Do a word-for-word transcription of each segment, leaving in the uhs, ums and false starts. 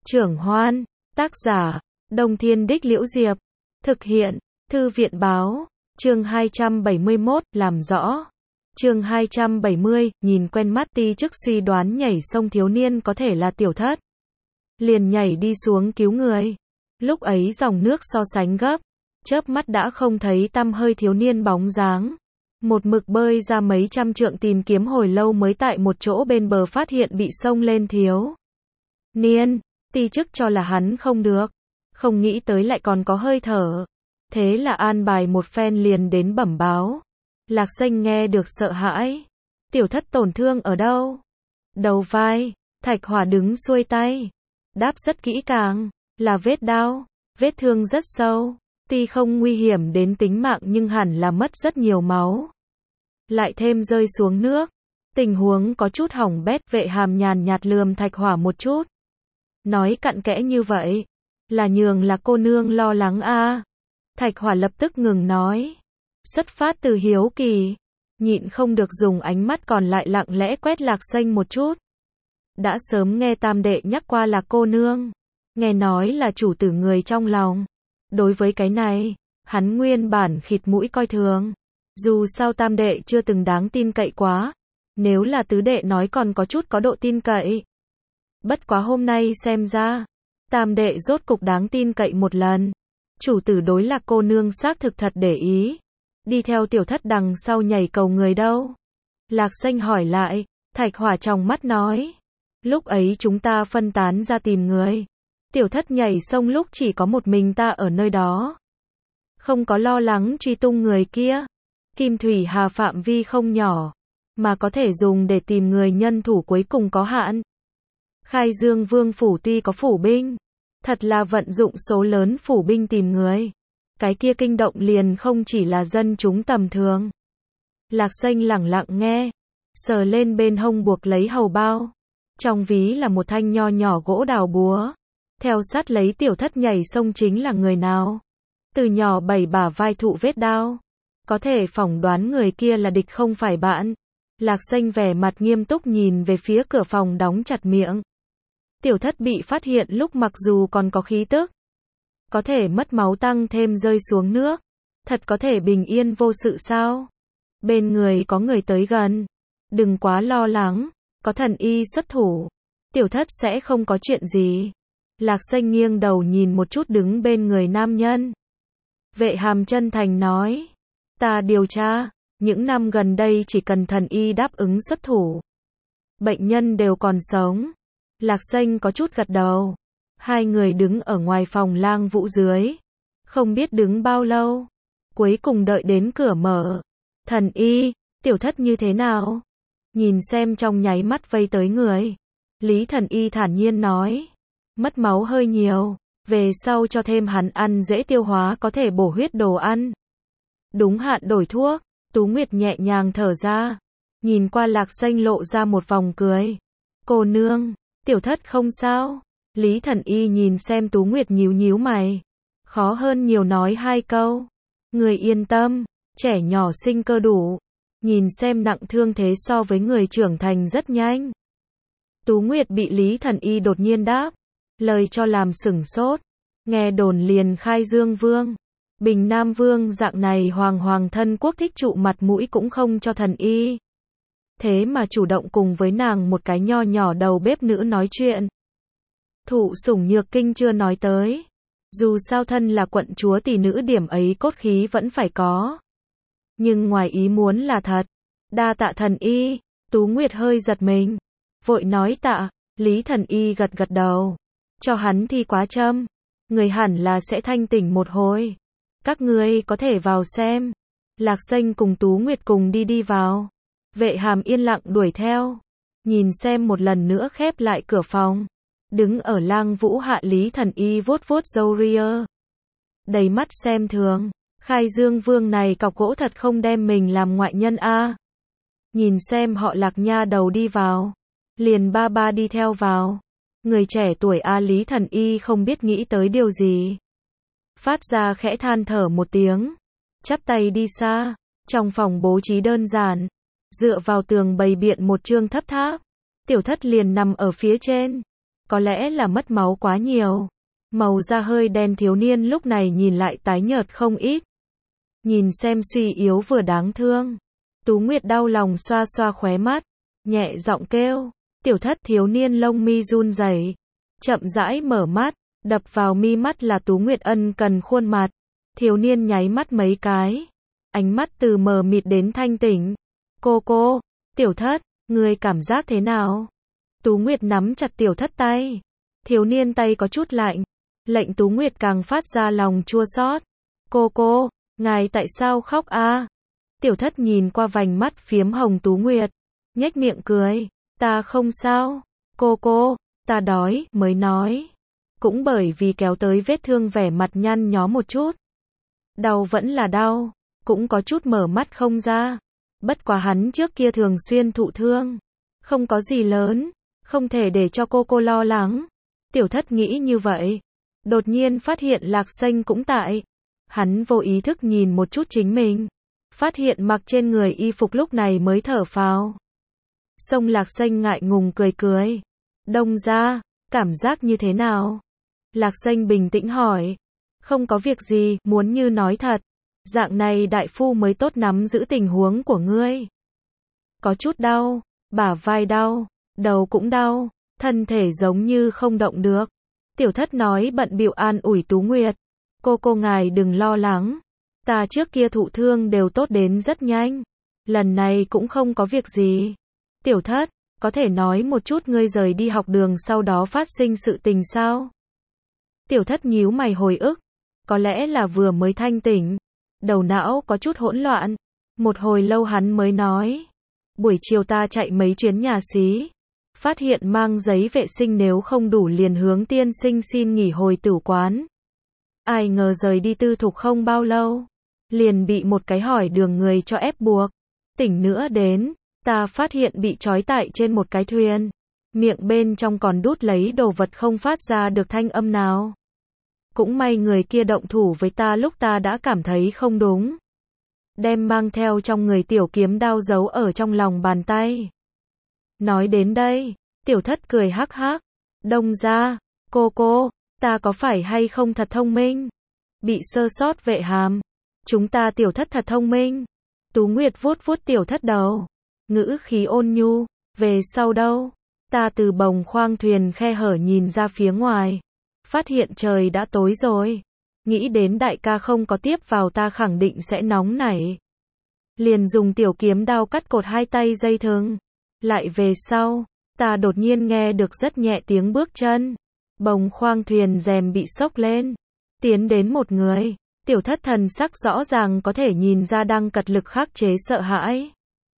Trưởng Hoan, tác giả, Đông Thiên Đích Liễu Diệp, thực hiện, Thư viện Báo, chương hai trăm bảy mươi mốt, làm rõ. Chương hai trăm bảy mươi, nhìn quen mắt ti chức suy đoán nhảy sông thiếu niên có thể là Tiểu Thất. Liền nhảy đi xuống cứu người. Lúc ấy dòng nước so sánh gấp, chớp mắt đã không thấy tăm hơi thiếu niên bóng dáng. Một mực bơi ra mấy trăm trượng tìm kiếm hồi lâu mới tại một chỗ bên bờ phát hiện bị sông lên thiếu niên. Ti chức cho là hắn không được, không nghĩ tới lại còn có hơi thở. Thế là an bài một phen liền đến bẩm báo. Lạc Xanh nghe được sợ hãi. Tiểu Thất tổn thương ở đâu? Đầu vai. Thạch Hỏa đứng xuôi tay, đáp rất kỹ càng, là vết đao, vết thương rất sâu, tuy không nguy hiểm đến tính mạng nhưng hẳn là mất rất nhiều máu. Lại thêm rơi xuống nước, tình huống có chút hỏng bét. Vệ Hàm nhàn nhạt lườm Thạch Hỏa một chút, nói cặn kẽ như vậy, là nhường là cô nương lo lắng a. À. Thạch Hỏa lập tức ngừng nói, xuất phát từ hiếu kỳ, nhịn không được dùng ánh mắt còn lại lặng lẽ quét Lạc Xanh một chút. Đã sớm nghe tam đệ nhắc qua là cô nương, nghe nói là chủ tử người trong lòng. Đối với cái này, hắn nguyên bản khịt mũi coi thường. Dù sao tam đệ chưa từng đáng tin cậy quá, nếu là tứ đệ nói còn có chút có độ tin cậy. Bất quá hôm nay xem ra, tam đệ rốt cục đáng tin cậy một lần. Chủ tử đối Lạc cô nương xác thực thật để ý. Đi theo Tiểu Thất đằng sau nhảy cầu người đâu? Lạc Xanh hỏi lại. Thạch Hỏa trong mắt nói, lúc ấy chúng ta phân tán ra tìm người. Tiểu Thất nhảy sông lúc chỉ có một mình ta ở nơi đó, không có lo lắng truy tung người kia. Kim Thủy Hà phạm vi không nhỏ, mà có thể dùng để tìm người nhân thủ cuối cùng có hạn. Khai Dương Vương phủ tuy có phủ binh, thật là vận dụng số lớn phủ binh tìm người. Cái kia kinh động liền không chỉ là dân chúng tầm thường. Lạc Xanh lẳng lặng nghe, sờ lên bên hông buộc lấy hầu bao. Trong ví là một thanh nho nhỏ gỗ đào búa. Theo sát lấy Tiểu Thất nhảy sông chính là người nào? Từ nhỏ bảy bả vai thụ vết đao, có thể phỏng đoán người kia là địch không phải bạn. Lạc Xanh vẻ mặt nghiêm túc nhìn về phía cửa phòng đóng chặt miệng. Tiểu Thất bị phát hiện lúc mặc dù còn có khí tức, có thể mất máu tăng thêm rơi xuống nước, thật có thể bình yên vô sự sao? Bên người có người tới gần, đừng quá lo lắng, có thần y xuất thủ, Tiểu Thất sẽ không có chuyện gì. Lạc Xanh nghiêng đầu nhìn một chút đứng bên người nam nhân. Vệ Hàm chân thành nói, ta điều tra, những năm gần đây chỉ cần thần y đáp ứng xuất thủ, bệnh nhân đều còn sống. Lạc Xanh có chút gật đầu. Hai người đứng ở ngoài phòng Lang Vũ dưới, không biết đứng bao lâu, cuối cùng đợi đến cửa mở. Thần y, Tiểu Thất như thế nào? Nhìn xem trong nháy mắt vây tới người, Lý thần y thản nhiên nói, mất máu hơi nhiều, về sau cho thêm hắn ăn dễ tiêu hóa có thể bổ huyết đồ ăn. Đúng hạn đổi thuốc. Tú Nguyệt nhẹ nhàng thở ra, nhìn qua Lạc Xanh lộ ra một vòng cười. Cô nương, Tiểu Thất không sao? Lý thần y nhìn xem Tú Nguyệt nhíu nhíu mày, khó hơn nhiều nói hai câu. Người yên tâm, trẻ nhỏ sinh cơ đủ, nhìn xem nặng thương thế so với người trưởng thành rất nhanh. Tú Nguyệt bị Lý thần y đột nhiên đáp lời cho làm sửng sốt. Nghe đồn liền Khai Dương Vương, Bình Nam Vương dạng này hoàng hoàng thân quốc thích trụ mặt mũi cũng không cho thần y. Thế mà chủ động cùng với nàng một cái nho nhỏ đầu bếp nữ nói chuyện. Thụ sủng nhược kinh chưa nói tới. Dù sao thân là quận chúa tỷ nữ điểm ấy cốt khí vẫn phải có. Nhưng ngoài ý muốn là thật. Đa tạ thần y. Tú Nguyệt hơi giật mình, vội nói tạ. Lý thần y gật gật đầu, cho hắn thi quá châm, người hẳn là sẽ thanh tỉnh một hồi. Các ngươi có thể vào xem. Lạc Xanh cùng Tú Nguyệt cùng đi đi vào. Vệ Hàm yên lặng đuổi theo, nhìn xem một lần nữa khép lại cửa phòng. Đứng ở Lang Vũ hạ Lý thần y vuốt vuốt râu ria, đầy mắt xem thường. Khai Dương Vương này cọc gỗ thật không đem mình làm ngoại nhân a. À. Nhìn xem họ Lạc nha đầu đi vào, liền ba ba đi theo vào. Người trẻ tuổi a. Lý thần y không biết nghĩ tới điều gì, phát ra khẽ than thở một tiếng, chắp tay đi xa. Trong phòng bố trí đơn giản, dựa vào tường bày biện một chương thấp tháp, Tiểu Thất liền nằm ở phía trên. có lẽ là mất máu quá nhiều. Màu da hơi đen thiếu niên lúc này nhìn lại tái nhợt không ít. Nhìn xem suy yếu vừa đáng thương. Tú Nguyệt đau lòng xoa xoa khóe mắt, nhẹ giọng kêu, tiểu thất. Thiếu niên lông mi run rẩy, chậm rãi mở mắt, đập vào mi mắt là Tú Nguyệt ân cần khuôn mặt. Thiếu niên nháy mắt mấy cái, ánh mắt từ mờ mịt đến thanh tỉnh. Cô cô, tiểu thất, người cảm giác thế nào? Tú Nguyệt nắm chặt tiểu thất tay. Thiếu niên tay có chút lạnh, lệnh Tú Nguyệt càng phát ra lòng chua xót. Cô cô, ngài tại sao khóc a? Tiểu thất nhìn qua vành mắt phiếm hồng Tú Nguyệt, nhếch miệng cười. Ta không sao, cô cô, ta đói, mới nói. Cũng bởi vì kéo tới vết thương vẻ mặt nhăn nhó một chút. Đau vẫn là đau, cũng có chút mở mắt không ra. Bất quá hắn trước kia thường xuyên thụ thương. Không có gì lớn, không thể để cho cô cô lo lắng. Tiểu thất nghĩ như vậy. Đột nhiên phát hiện Lạc Xanh cũng tại. Hắn vô ý thức nhìn một chút chính mình. Phát hiện mặc trên người y phục lúc này mới thở phào. Sông Lạc Xanh ngại ngùng cười cười. Đông ra, cảm giác như thế nào? Lạc Xanh bình tĩnh hỏi. Không có việc gì, muốn như nói thật. Dạng này đại phu mới tốt nắm giữ tình huống của ngươi. Có chút đau, bả vai đau, đầu cũng đau, thân thể giống như không động được. Tiểu thất nói bận bịu an ủi Tú Nguyệt. Cô cô ngài đừng lo lắng. Ta trước kia thụ thương đều tốt đến rất nhanh. Lần này cũng không có việc gì. Tiểu thất, có thể nói một chút ngươi rời đi học đường sau đó phát sinh sự tình sao? Tiểu thất nhíu mày hồi ức. Có lẽ là vừa mới thanh tỉnh. Đầu não có chút hỗn loạn. Một hồi lâu hắn mới nói. Buổi chiều ta chạy mấy chuyến nhà xí. Phát hiện mang giấy vệ sinh nếu không đủ liền hướng tiên sinh xin nghỉ hồi tử quán. Ai ngờ rời đi tư thục không bao lâu. Liền bị một cái hỏi đường người cho ép buộc. Tỉnh nữa đến, ta phát hiện bị trói tại trên một cái thuyền. Miệng bên trong còn đút lấy đồ vật không phát ra được thanh âm nào. Cũng may người kia động thủ với ta lúc ta đã cảm thấy không đúng. Đem mang theo trong người tiểu kiếm đao giấu ở trong lòng bàn tay. Nói đến đây, tiểu thất cười hắc hắc. Đông ra, cô cô, ta có phải hay không thật thông minh? Bị sơ sót vệ hàm. Chúng ta tiểu thất thật thông minh. Tú Nguyệt vuốt vuốt tiểu thất đầu. Ngữ khí ôn nhu. Về sau đâu? Ta từ bồng khoang thuyền khe hở nhìn ra phía ngoài. Phát hiện trời đã tối rồi. Nghĩ đến đại ca không có tiếp vào ta khẳng định sẽ nóng nảy. Liền dùng tiểu kiếm đao cắt cột hai tay dây thừng. Lại về sau, ta đột nhiên nghe được rất nhẹ tiếng bước chân. Bồng khoang thuyền rèm bị xốc lên. Tiến đến một người. Tiểu thất thần sắc rõ ràng có thể nhìn ra đang cật lực khắc chế sợ hãi.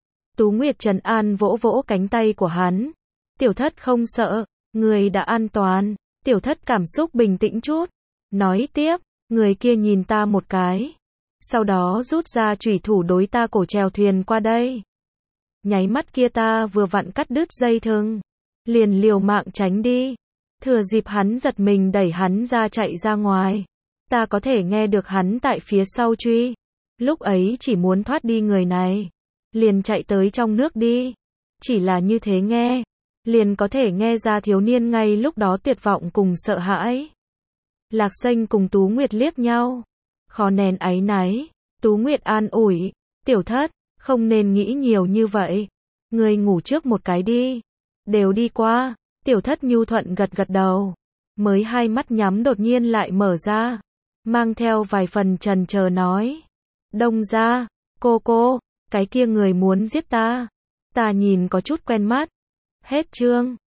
Tú Nguyệt trấn an vỗ vỗ cánh tay của hắn. Tiểu thất không sợ, người đã an toàn. Tiểu thất cảm xúc bình tĩnh chút. Nói tiếp, người kia nhìn ta một cái. Sau đó rút ra chủy thủ đối ta cổ chèo thuyền qua đây. Nháy mắt kia ta vừa vặn cắt đứt dây thừng. Liền liều mạng tránh đi. Thừa dịp hắn giật mình đẩy hắn ra chạy ra ngoài. Ta có thể nghe được hắn tại phía sau truy. Lúc ấy chỉ muốn thoát đi người này. Liền chạy tới trong nước đi. Chỉ là như thế nghe. Liền có thể nghe ra thiếu niên ngay lúc đó tuyệt vọng cùng sợ hãi. Lạc Xanh cùng Tú Nguyệt liếc nhau. Khó nén áy náy. Tú Nguyệt an ủi. Tiểu thất, không nên nghĩ nhiều như vậy. Người ngủ trước một cái đi. Đều đi qua. Tiểu thất nhu thuận gật gật đầu. Mới hai mắt nhắm đột nhiên lại mở ra. Mang theo vài phần trần chờ nói. Đông ra, cô cô, cái kia người muốn giết ta. Ta nhìn có chút quen mắt. Hết chương.